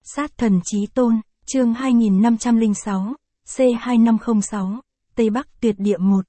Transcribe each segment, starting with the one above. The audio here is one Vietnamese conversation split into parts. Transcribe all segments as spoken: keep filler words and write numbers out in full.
Sát thần chí tôn, chương hai nghìn năm trăm lẻ sáu, C hai năm không sáu, Tây Bắc tuyệt địa một.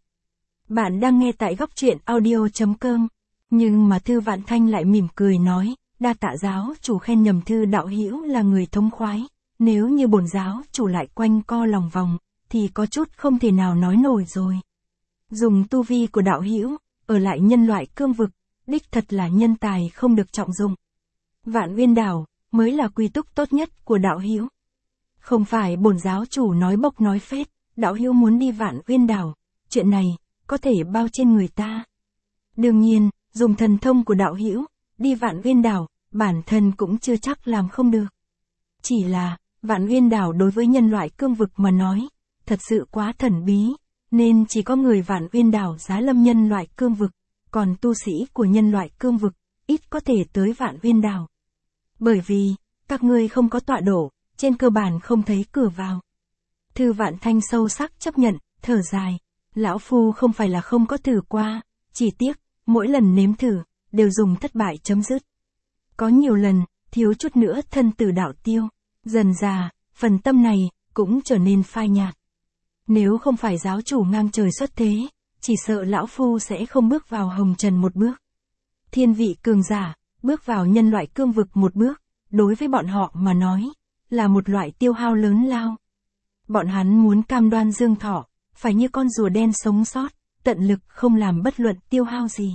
Bạn đang nghe tại góc truyện audio.com, nhưng mà Thư Vạn Thanh lại mỉm cười nói, đa tạ giáo chủ khen nhầm Thư đạo hữu là người thông khoái, nếu như bổn giáo chủ lại quanh co lòng vòng, thì có chút không thể nào nói nổi rồi. Dùng tu vi của đạo hữu, ở lại nhân loại cương vực, đích thật là nhân tài không được trọng dụng. Vạn Uyên đảo mới là quy túc tốt nhất của đạo hữu. Không phải bổn giáo chủ nói bốc nói phét, đạo hữu muốn đi Vạn Uyên đảo, chuyện này có thể bao trên người ta. Đương nhiên, dùng thần thông của đạo hữu, đi Vạn Uyên đảo, bản thân cũng chưa chắc làm không được. Chỉ là, Vạn Uyên đảo đối với nhân loại cương vực mà nói, thật sự quá thần bí, nên chỉ có người Vạn Uyên đảo giá lâm nhân loại cương vực, còn tu sĩ của nhân loại cương vực, ít có thể tới Vạn Uyên đảo. Bởi vì, các ngươi không có tọa độ, trên cơ bản không thấy cửa vào. Thư Vạn Thanh sâu sắc chấp nhận, thở dài. Lão Phu không phải là không có thử qua, chỉ tiếc, mỗi lần nếm thử, đều dùng thất bại chấm dứt. Có nhiều lần, thiếu chút nữa thân tử đạo tiêu, dần dà, phần tâm này, cũng trở nên phai nhạt. Nếu không phải giáo chủ ngang trời xuất thế, chỉ sợ Lão Phu sẽ không bước vào hồng trần một bước. Thiên vị cường giả, bước vào nhân loại cương vực một bước, đối với bọn họ mà nói, là một loại tiêu hao lớn lao. Bọn hắn muốn cam đoan dương thọ, phải như con rùa đen sống sót, tận lực không làm bất luận tiêu hao gì.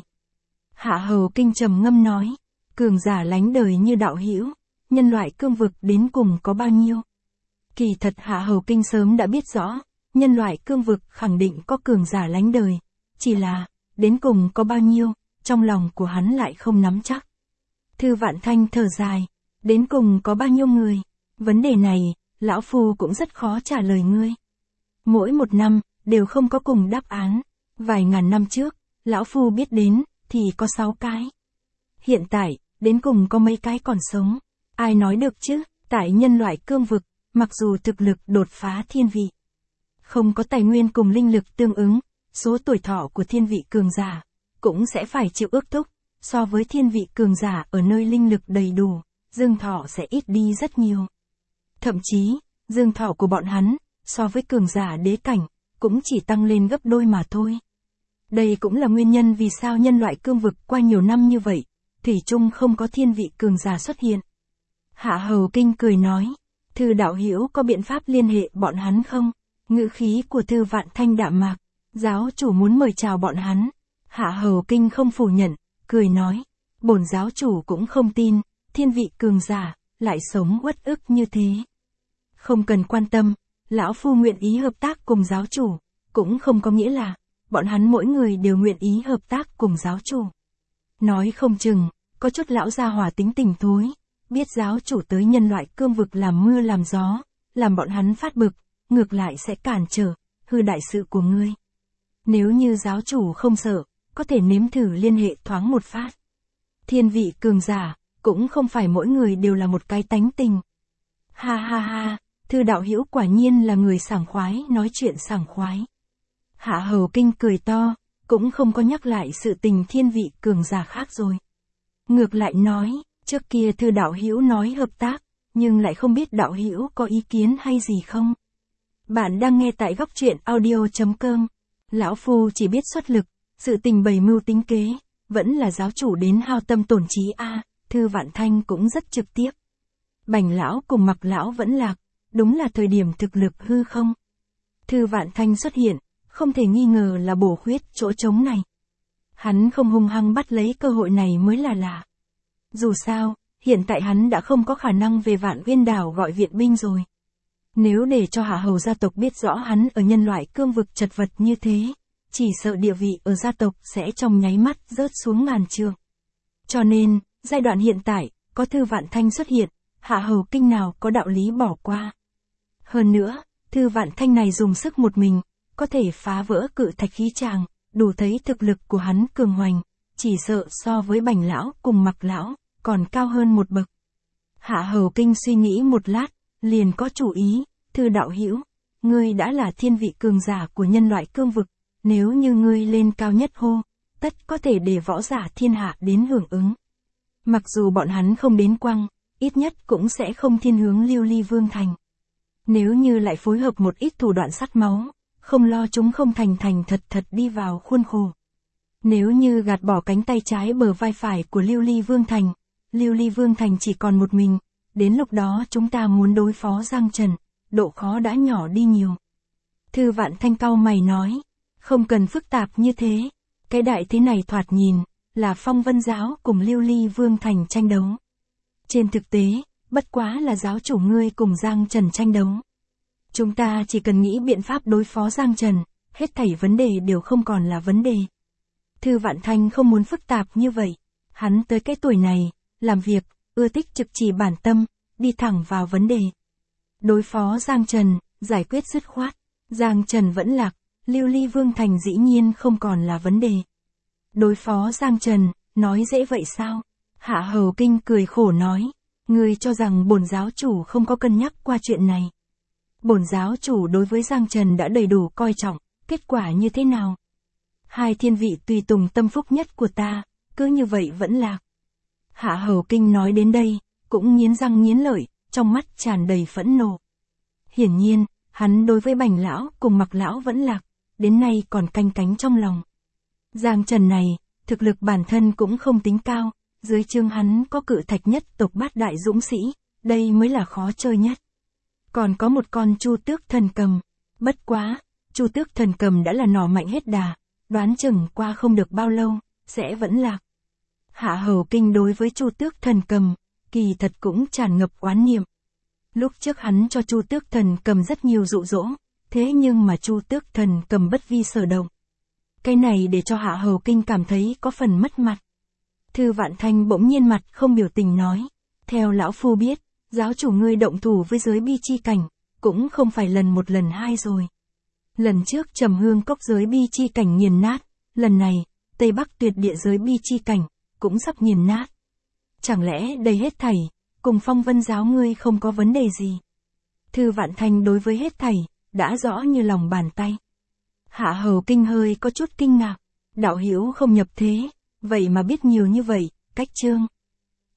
Hạ Hầu Kinh trầm ngâm nói, cường giả lánh đời như đạo hữu, nhân loại cương vực đến cùng có bao nhiêu? Kỳ thật Hạ Hầu Kinh sớm đã biết rõ, nhân loại cương vực khẳng định có cường giả lánh đời, chỉ là, đến cùng có bao nhiêu, trong lòng của hắn lại không nắm chắc. Thư Vạn Thanh thở dài, đến cùng có bao nhiêu người? Vấn đề này, Lão Phu cũng rất khó trả lời ngươi. Mỗi một năm, đều không có cùng đáp án. Vài ngàn năm trước, Lão Phu biết đến, thì có sáu cái. Hiện tại, đến cùng có mấy cái còn sống. Ai nói được chứ, tại nhân loại cương vực, mặc dù thực lực đột phá thiên vị, không có tài nguyên cùng linh lực tương ứng, số tuổi thọ của thiên vị cường giả, cũng sẽ phải chịu ước thúc. So với thiên vị cường giả ở nơi linh lực đầy đủ, dương thọ sẽ ít đi rất nhiều. Thậm chí, dương thọ của bọn hắn, so với cường giả đế cảnh, cũng chỉ tăng lên gấp đôi mà thôi. Đây cũng là nguyên nhân vì sao nhân loại cương vực qua nhiều năm như vậy, thủy chung không có thiên vị cường giả xuất hiện. Hạ Hầu Kinh cười nói, Thư đạo hữu có biện pháp liên hệ bọn hắn không? Ngữ khí của Thư Vạn Thanh đạm mạc, giáo chủ muốn mời chào bọn hắn. Hạ Hầu Kinh không phủ nhận, cười nói, bổn giáo chủ cũng không tin, thiên vị cường giả, lại sống uất ức như thế. Không cần quan tâm, Lão Phu nguyện ý hợp tác cùng giáo chủ, cũng không có nghĩa là, bọn hắn mỗi người đều nguyện ý hợp tác cùng giáo chủ. Nói không chừng, có chút lão gia hỏa tính tình thối, biết giáo chủ tới nhân loại cương vực làm mưa làm gió, làm bọn hắn phát bực, ngược lại sẽ cản trở, hư đại sự của ngươi. Nếu như giáo chủ không sợ, có thể nếm thử liên hệ thoáng một phát. Thiên vị cường giả, cũng không phải mỗi người đều là một cái tánh tình. Ha ha ha, Thư đạo hữu quả nhiên là người sảng khoái nói chuyện sảng khoái. Hạ Hầu Kinh cười to, cũng không có nhắc lại sự tình thiên vị cường giả khác rồi. Ngược lại nói, trước kia Thư đạo hữu nói hợp tác, nhưng lại không biết đạo hữu có ý kiến hay gì không? Bạn đang nghe tại góc truyện audio.com. Lão Phu chỉ biết xuất lực, sự tình bày mưu tính kế, vẫn là giáo chủ đến hao tâm tổn trí a. Thư Vạn Thanh cũng rất trực tiếp. Bành lão cùng Mặc lão vẫn lạc, đúng là thời điểm thực lực hư không. Thư Vạn Thanh xuất hiện, không thể nghi ngờ là bổ khuyết chỗ trống này. Hắn không hung hăng bắt lấy cơ hội này mới là lạ. Dù sao, hiện tại hắn đã không có khả năng về Vạn Uyên đảo gọi viện binh rồi. Nếu để cho Hạ Hầu gia tộc biết rõ hắn ở nhân loại cương vực chật vật như thế, chỉ sợ địa vị ở gia tộc sẽ trong nháy mắt rớt xuống ngàn trượng. Cho nên, giai đoạn hiện tại, có Thư Vạn Thanh xuất hiện, Hạ Hầu Kinh nào có đạo lý bỏ qua. Hơn nữa, Thư Vạn Thanh này dùng sức một mình, có thể phá vỡ cự thạch khí tràng, đủ thấy thực lực của hắn cường hoành, chỉ sợ so với Bành lão cùng Mặc lão, còn cao hơn một bậc. Hạ Hầu Kinh suy nghĩ một lát, liền có chủ ý, Thư đạo hữu, ngươi đã là thiên vị cường giả của nhân loại cương vực, nếu như ngươi lên cao nhất hô, tất có thể để võ giả thiên hạ đến hưởng ứng. Mặc dù bọn hắn không đến quăng, ít nhất cũng sẽ không thiên hướng Lưu Ly Vương Thành. Nếu như lại phối hợp một ít thủ đoạn sắt máu, không lo chúng không thành thành thật thật đi vào khuôn khổ. Nếu như gạt bỏ cánh tay trái bờ vai phải của Lưu Ly Vương Thành, Lưu Ly Vương Thành chỉ còn một mình, đến lúc đó chúng ta muốn đối phó Giang Trần, độ khó đã nhỏ đi nhiều. Thư Vạn Thanh cau mày nói, không cần phức tạp như thế, cái đại thế này thoạt nhìn, là Phong Vân Giáo cùng Lưu Ly Vương Thành tranh đấu. Trên thực tế, bất quá là giáo chủ ngươi cùng Giang Trần tranh đấu. Chúng ta chỉ cần nghĩ biện pháp đối phó Giang Trần, hết thảy vấn đề đều không còn là vấn đề. Thư Vạn Thanh không muốn phức tạp như vậy, hắn tới cái tuổi này, làm việc, ưa thích trực chỉ bản tâm, đi thẳng vào vấn đề. Đối phó Giang Trần, giải quyết dứt khoát, Giang Trần vẫn lạc, Lưu Ly Vương Thành dĩ nhiên không còn là vấn đề. Đối phó Giang Trần, nói dễ vậy sao? Hạ Hầu Kinh cười khổ nói, ngươi cho rằng bổn giáo chủ không có cân nhắc qua chuyện này. Bổn giáo chủ đối với Giang Trần đã đầy đủ coi trọng, kết quả như thế nào? Hai thiên vị tùy tùng tâm phúc nhất của ta, cứ như vậy vẫn lạc. Hạ Hầu Kinh nói đến đây, cũng nghiến răng nghiến lợi, trong mắt tràn đầy phẫn nộ. Hiển nhiên, hắn đối với Bành lão cùng Mặc lão vẫn lạc, đến nay còn canh cánh trong lòng. Giang Trần này, thực lực bản thân cũng không tính cao, dưới trương hắn có cự thạch nhất tộc bát đại dũng sĩ, đây mới là khó chơi nhất. Còn có một con Chu Tước Thần Cầm, bất quá, Chu Tước Thần Cầm đã là nỏ mạnh hết đà, đoán chừng qua không được bao lâu, sẽ vẫn lạc. Hạ Hầu Kinh đối với Chu Tước Thần Cầm, kỳ thật cũng tràn ngập oán niệm. Lúc trước hắn cho Chu Tước Thần Cầm rất nhiều dụ dỗ, thế nhưng mà Chu Tước Thần Cầm bất vi sở động. Cái này để cho Hạ Hầu Kinh cảm thấy có phần mất mặt. Thư Vạn Thanh bỗng nhiên mặt không biểu tình nói, theo lão phu biết, giáo chủ ngươi động thủ với giới bi chi cảnh, cũng không phải lần một lần hai rồi. Lần trước Trầm Hương Cốc giới bi chi cảnh nghiền nát, lần này, Tây Bắc Tuyệt Địa giới bi chi cảnh, cũng sắp nghiền nát. Chẳng lẽ đây hết thảy, cùng Phong Vân giáo ngươi không có vấn đề gì? Thư Vạn Thanh đối với hết thảy, đã rõ như lòng bàn tay. Hạ Hầu Kinh hơi có chút kinh ngạc, đạo hữu không nhập thế, vậy mà biết nhiều như vậy, cách chương.